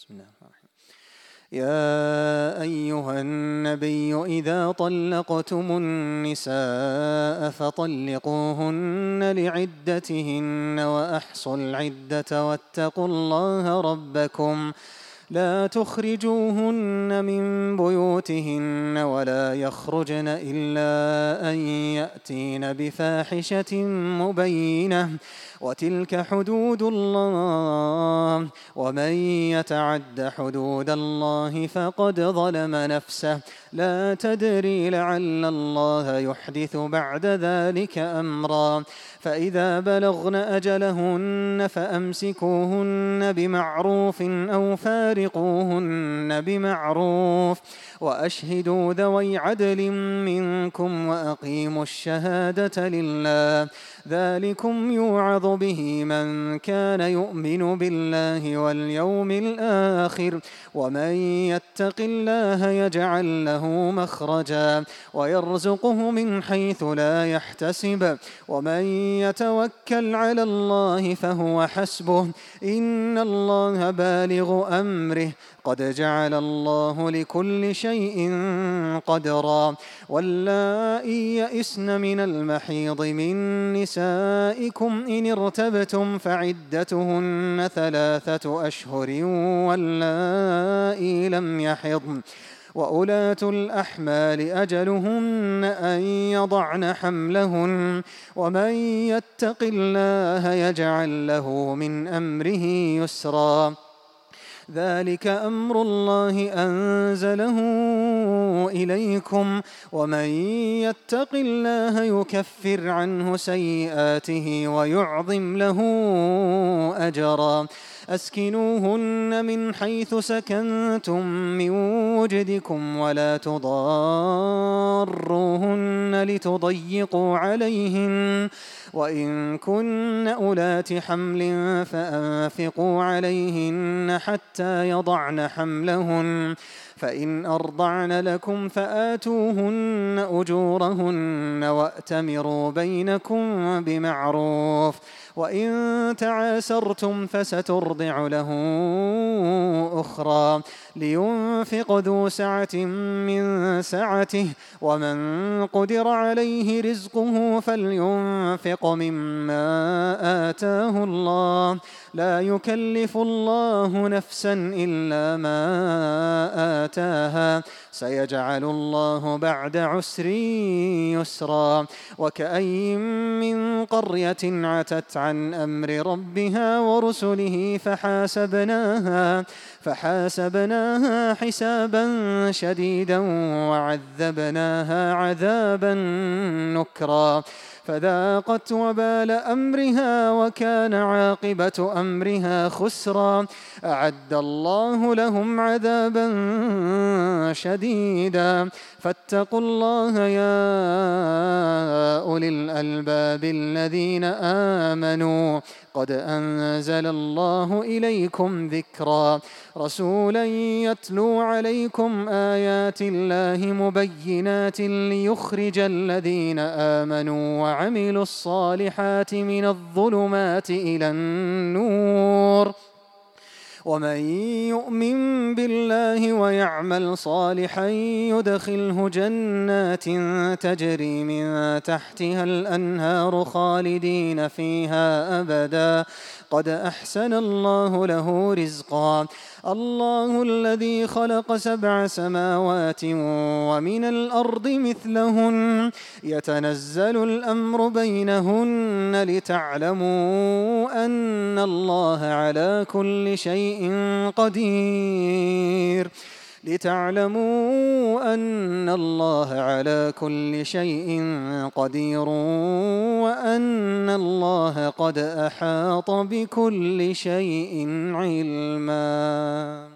بسم الله الرحمن الرحيم. يا أيها النبي إذا طلقتم النساء فطلقوهن لعدتهن وأحصوا العدة واتقوا الله ربكم لا تخرجوهن من بيوتهن ولا يخرجن إلا أن يأتين بفاحشة مبينة وتلك حدود الله ومن يتعد حدود الله فقد ظلم نفسه لا تدري لعل الله يحدث بعد ذلك أمرا فإذا بلغن أجلهن فأمسكوهن بمعروف أو فارقوهن بمعروف وأشهدوا ذوي عدل منكم وأقيموا الشهادة لله ذلكم يوعظ به من كان يؤمن بالله واليوم الآخر ومن يتق الله يجعل له مخرجا ويرزقه من حيث لا يحتسب ومن يتوكل على الله فهو حسبه إن الله بالغ أمره قد جعل الله لكل شيء قدرا واللائي يئسن من المحيض من نسائكم إن ارتبتم فعدتهن 3 أشهر واللائي لم يحضن وأولاة الأحمال أجلهن أن يضعن حملهن ومن يتق الله يجعل له من أمره يسرا ذلك أمر الله أنزله إليكم ومن يتق الله يكفر عنه سيئاته ويعظم له أجرا أسكنوهن من حيث سكنتم من وجدكم ولا تضاروهن لتضيقوا عليهن وإن كن أولات حمل فأنفقوا عليهن حتى يضعن حملهن فإن أرضعن لكم فآتوهن أجورهن وأتمروا بينكم بمعروف وإن تعاسرتم فسترضع له أخرى لينفق ذو سعة من سعته ومن قدر عليه رزقه فلينفق مما آتاه الله لا يكلف الله نفسا إلا ما آتاها سيجعل الله بعد عسر يسرا وكأي من قرية عتت عن أمر ربها ورسله فحاسبناها حسابا شديدا وعذبناها عذابا نكرا فذاقت وبال أمرها وكان عاقبة أمرها خسرا أعد الله لهم عذابا شديدا فاتقوا الله يا أولي الألباب الذين آمنوا قد أنزل الله إليكم ذكرا رسولا يتلو عليكم آيات الله مبينات ليخرج الذين آمنوا وعملوا الصالحات من الظلمات إلى النور ومن يؤمن بالله ويعمل صالحا يدخله جنات تجري من تحتها الأنهار خالدين فيها أبدا قد أحسن الله له رزقا الله الذي خلق 7 سماوات ومن الأرض مثلهن يتنزل الأمر بينهن لتعلموا أن الله على كل شيء قدير وأن الله قد أحاط بكل شيء علما.